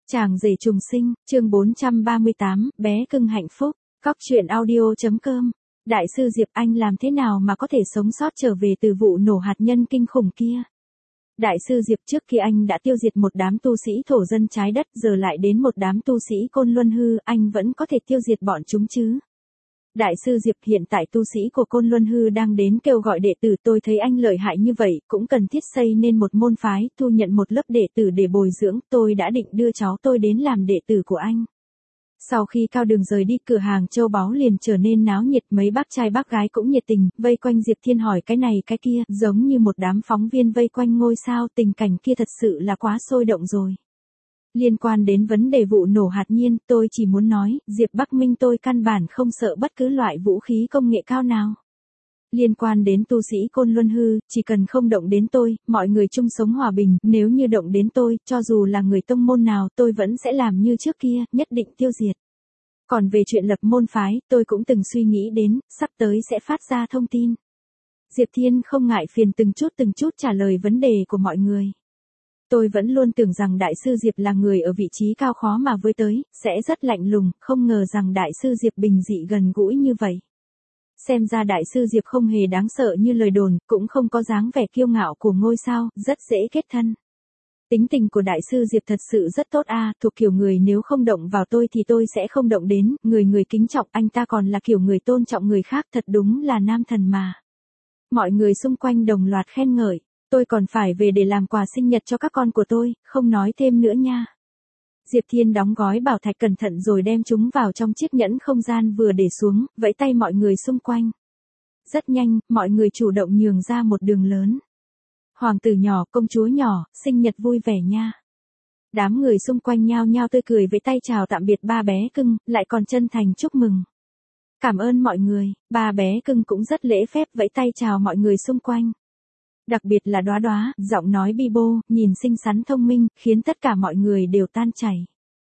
Chàng rể trùng sinh, chương 438, bé cưng hạnh phúc, Cóc truyện audio.com. Đại sư Diệp, anh làm thế nào mà có thể sống sót trở về từ vụ nổ hạt nhân kinh khủng kia? Đại sư Diệp, trước khi anh đã tiêu diệt một đám tu sĩ thổ dân trái đất, giờ lại đến một đám tu sĩ Côn Luân Hư, anh vẫn có thể tiêu diệt bọn chúng chứ? Đại sư Diệp, hiện tại tu sĩ của Côn Luân Hư đang đến kêu gọi đệ tử, tôi thấy anh lợi hại như vậy, cũng cần thiết xây nên một môn phái, thu nhận một lớp đệ tử để bồi dưỡng, tôi đã định đưa cháu tôi đến làm đệ tử của anh. Sau khi Cao Đường rời đi, cửa hàng châu báu liền trở nên náo nhiệt, mấy bác trai bác gái cũng nhiệt tình, vây quanh Diệp Thiên hỏi cái này cái kia, giống như một đám phóng viên vây quanh ngôi sao, tình cảnh kia thật sự là quá sôi động rồi. Liên quan đến vấn đề vụ nổ hạt nhân, tôi chỉ muốn nói, Diệp Bắc Minh, tôi căn bản không sợ bất cứ loại vũ khí công nghệ cao nào. Liên quan đến tu sĩ Côn Luân Hư, chỉ cần không động đến tôi, mọi người chung sống hòa bình, nếu như động đến tôi, cho dù là người tông môn nào, tôi vẫn sẽ làm như trước kia, nhất định tiêu diệt. Còn về chuyện lập môn phái, tôi cũng từng suy nghĩ đến, sắp tới sẽ phát ra thông tin. Diệp Thiên không ngại phiền từng chút trả lời vấn đề của mọi người. Tôi vẫn luôn tưởng rằng Đại sư Diệp là người ở vị trí cao khó mà với tới, sẽ rất lạnh lùng, không ngờ rằng Đại sư Diệp bình dị gần gũi như vậy. Xem ra Đại sư Diệp không hề đáng sợ như lời đồn, cũng không có dáng vẻ kiêu ngạo của ngôi sao, rất dễ kết thân. Tính tình của Đại sư Diệp thật sự rất tốt thuộc kiểu người nếu không động vào tôi thì tôi sẽ không động đến, người kính trọng, anh ta còn là kiểu người tôn trọng người khác, thật đúng là nam thần mà. Mọi người xung quanh đồng loạt khen ngợi. Tôi còn phải về để làm quà sinh nhật cho các con của tôi, không nói thêm nữa nha. Diệp Thiên đóng gói bảo thạch cẩn thận rồi đem chúng vào trong chiếc nhẫn không gian vừa để xuống, vẫy tay mọi người xung quanh. Rất nhanh, mọi người chủ động nhường ra một đường lớn. Hoàng tử nhỏ, công chúa nhỏ, sinh nhật vui vẻ nha. Đám người xung quanh nhao nhao tươi cười với tay chào tạm biệt ba bé cưng, lại còn chân thành chúc mừng. Cảm ơn mọi người, ba bé cưng cũng rất lễ phép vẫy tay chào mọi người xung quanh. Đặc biệt là Đóa Đóa, giọng nói bi bô, nhìn xinh xắn thông minh, khiến tất cả mọi người đều tan chảy.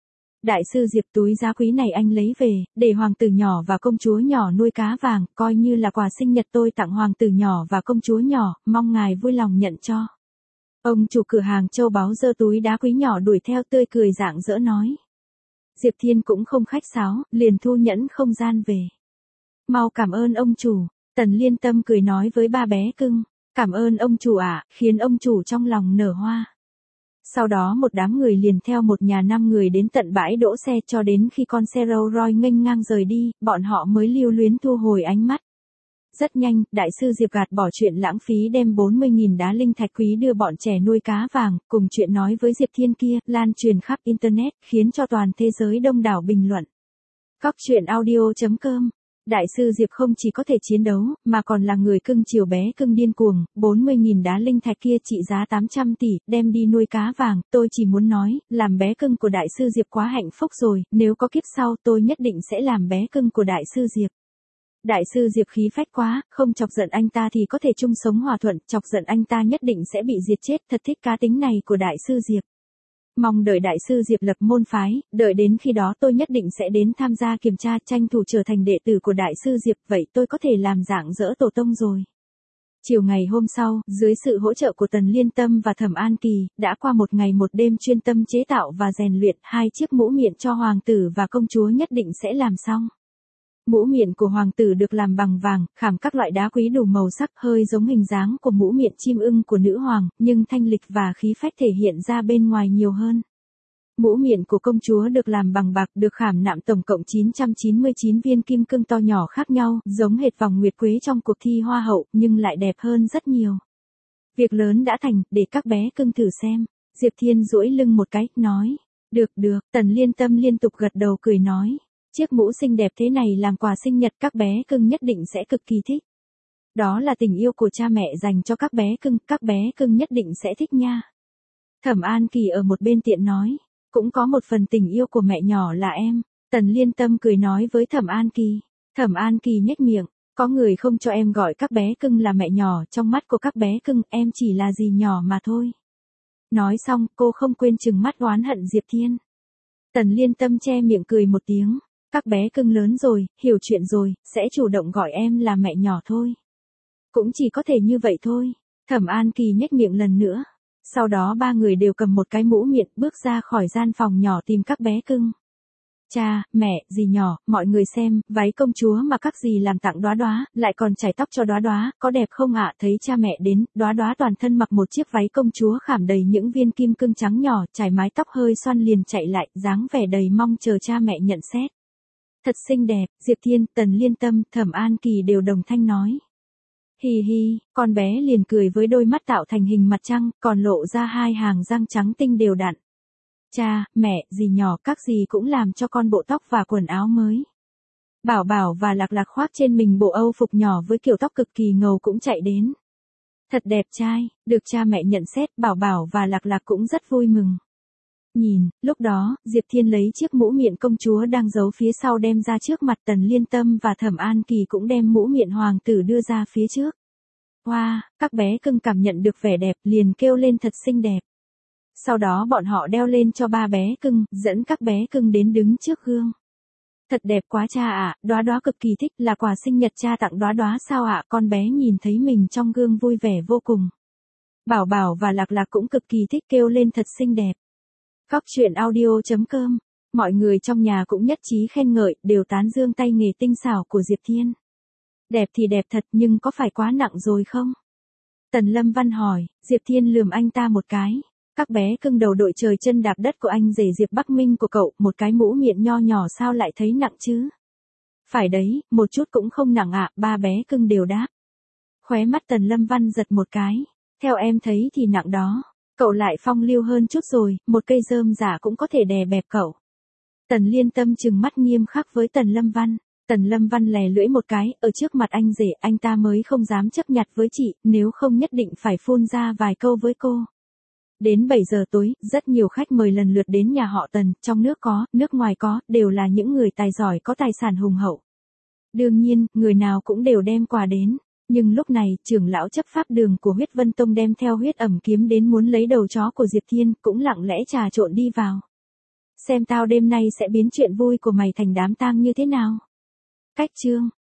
Đại sư Diệp, túi giá quý này anh lấy về, để hoàng tử nhỏ và công chúa nhỏ nuôi cá vàng, coi như là quà sinh nhật tôi tặng hoàng tử nhỏ và công chúa nhỏ, mong ngài vui lòng nhận cho. Ông chủ cửa hàng châu báu giơ túi đá quý nhỏ đuổi theo tươi cười rạng rỡ nói. Diệp Thiên cũng không khách sáo, liền thu nhẫn không gian về. Mau cảm ơn ông chủ, Tần Liên Tâm cười nói với ba bé cưng. Cảm ơn ông chủ ạ, khiến ông chủ trong lòng nở hoa. Sau đó một đám người liền theo một nhà 5 người đến tận bãi đỗ xe cho đến khi con xe Rolls Royce nghênh ngang rời đi, bọn họ mới lưu luyến thu hồi ánh mắt. Rất nhanh, Đại sư Diệp gạt bỏ chuyện lãng phí đem 40.000 đá linh thạch quý đưa bọn trẻ nuôi cá vàng, cùng chuyện nói với Diệp Thiên kia, lan truyền khắp Internet, khiến cho toàn thế giới đông đảo bình luận. Cóc truyện audio.com. Đại sư Diệp không chỉ có thể chiến đấu, mà còn là người cưng chiều bé cưng điên cuồng, 40.000 đá linh thạch kia trị giá 800 tỷ, đem đi nuôi cá vàng, tôi chỉ muốn nói, làm bé cưng của Đại sư Diệp quá hạnh phúc rồi, nếu có kiếp sau tôi nhất định sẽ làm bé cưng của Đại sư Diệp. Đại sư Diệp khí phách quá, không chọc giận anh ta thì có thể chung sống hòa thuận, chọc giận anh ta nhất định sẽ bị diệt chết, thật thích cá tính này của Đại sư Diệp. Mong đợi Đại sư Diệp lập môn phái, đợi đến khi đó tôi nhất định sẽ đến tham gia kiểm tra, tranh thủ trở thành đệ tử của Đại sư Diệp, vậy tôi có thể làm dạng dỡ tổ tông rồi. Chiều ngày hôm sau, dưới sự hỗ trợ của Tần Liên Tâm và Thẩm An Kỳ, đã qua một ngày một đêm chuyên tâm chế tạo và rèn luyện, 2 chiếc mũ miệng cho hoàng tử và công chúa nhất định sẽ làm xong. Mũ miệng của hoàng tử được làm bằng vàng, khảm các loại đá quý đủ màu sắc, hơi giống hình dáng của mũ miệng chim ưng của nữ hoàng, nhưng thanh lịch và khí phách thể hiện ra bên ngoài nhiều hơn. Mũ miệng của công chúa được làm bằng bạc, được khảm nạm tổng cộng 999 viên kim cương to nhỏ khác nhau, giống hệt vòng nguyệt quế trong cuộc thi hoa hậu, nhưng lại đẹp hơn rất nhiều. Việc lớn đã thành, để các bé cưng thử xem. Diệp Thiên duỗi lưng một cái, nói. Được, Tần Liên Tâm liên tục gật đầu cười nói. Chiếc mũ xinh đẹp thế này làm quà sinh nhật các bé cưng nhất định sẽ cực kỳ thích. Đó là tình yêu của cha mẹ dành cho các bé cưng nhất định sẽ thích nha. Thẩm An Kỳ ở một bên tiện nói, cũng có một phần tình yêu của mẹ nhỏ là em. Tần Liên Tâm cười nói với Thẩm An Kỳ. Thẩm An Kỳ nhếch miệng, có người không cho em gọi các bé cưng là mẹ nhỏ, trong mắt của các bé cưng em chỉ là dì nhỏ mà thôi. Nói xong, cô không quên trừng mắt oán hận Diệp Thiên. Tần Liên Tâm che miệng cười một tiếng. Các bé cưng lớn rồi, hiểu chuyện rồi, sẽ chủ động gọi em là mẹ nhỏ thôi. Cũng chỉ có thể như vậy thôi. Thẩm An Kỳ nhếch miệng lần nữa. Sau đó ba người đều cầm một cái mũ miệng bước ra khỏi gian phòng nhỏ tìm các bé cưng. Cha, mẹ, dì nhỏ, mọi người xem, váy công chúa mà các dì làm tặng Đóa Đóa, lại còn chải tóc cho Đóa Đóa, có đẹp không ạ? Thấy cha mẹ đến, Đóa Đóa toàn thân mặc một chiếc váy công chúa khảm đầy những viên kim cương trắng nhỏ, chải mái tóc hơi xoăn liền chạy lại, dáng vẻ đầy mong chờ cha mẹ nhận xét. Thật xinh đẹp, Diệp Thiên, Tần Liên Tâm, Thẩm An Kỳ đều đồng thanh nói. Hi hi, con bé liền cười với đôi mắt tạo thành hình mặt trăng, còn lộ ra hai hàng răng trắng tinh đều đặn. Cha, mẹ, dì nhỏ các dì cũng làm cho con bộ tóc và quần áo mới. Bảo Bảo và Lạc Lạc khoác trên mình bộ Âu phục nhỏ với kiểu tóc cực kỳ ngầu cũng chạy đến. Thật đẹp trai, được cha mẹ nhận xét, Bảo Bảo và Lạc Lạc cũng rất vui mừng. Nhìn, lúc đó, Diệp Thiên lấy chiếc mũ miệng công chúa đang giấu phía sau đem ra trước mặt Tần Liên Tâm và Thẩm An Kỳ cũng đem mũ miệng hoàng tử đưa ra phía trước. Wow, các bé cưng cảm nhận được vẻ đẹp liền kêu lên thật xinh đẹp. Sau đó bọn họ đeo lên cho ba bé cưng, dẫn các bé cưng đến đứng trước gương. Thật đẹp quá cha ạ, Đóa Đóa cực kỳ thích, là quà sinh nhật cha tặng Đóa Đóa sao ạ? Con bé nhìn thấy mình trong gương vui vẻ vô cùng. Bảo Bảo và Lạc Lạc cũng cực kỳ thích kêu lên thật xinh đẹp. Cóc truyện audio.com. Mọi người trong nhà cũng nhất trí khen ngợi, đều tán dương tay nghề tinh xảo của Diệp Thiên. Đẹp thì đẹp thật nhưng có phải quá nặng rồi không? Tần Lâm Văn hỏi, Diệp Thiên lườm anh ta một cái. Các bé cưng đầu đội trời chân đạp đất của anh rể Diệp Bắc Minh của cậu, một cái mũ miệng nho nhỏ sao lại thấy nặng chứ? Phải đấy, một chút cũng không nặng ạ, ba bé cưng đều đáp. Khóe mắt Tần Lâm Văn giật một cái. Theo em thấy thì nặng đó. Cậu lại phong lưu hơn chút rồi, một cây rơm giả cũng có thể đè bẹp cậu. Tần Liên Tâm trừng mắt nghiêm khắc với Tần Lâm Văn. Tần Lâm Văn lè lưỡi một cái, ở trước mặt anh rể, anh ta mới không dám chấp nhặt với chị, nếu không nhất định phải phun ra vài câu với cô. Đến 7 giờ tối, rất nhiều khách mời lần lượt đến nhà họ Tần, trong nước có, nước ngoài có, đều là những người tài giỏi có tài sản hùng hậu. Đương nhiên, người nào cũng đều đem quà đến. Nhưng lúc này, trưởng lão chấp pháp đường của Huyết Vân Tông đem theo huyết ẩm kiếm đến muốn lấy đầu chó của Diệp Thiên, cũng lặng lẽ trà trộn đi vào. Xem tao đêm nay sẽ biến chuyện vui của mày thành đám tang như thế nào. Cách chương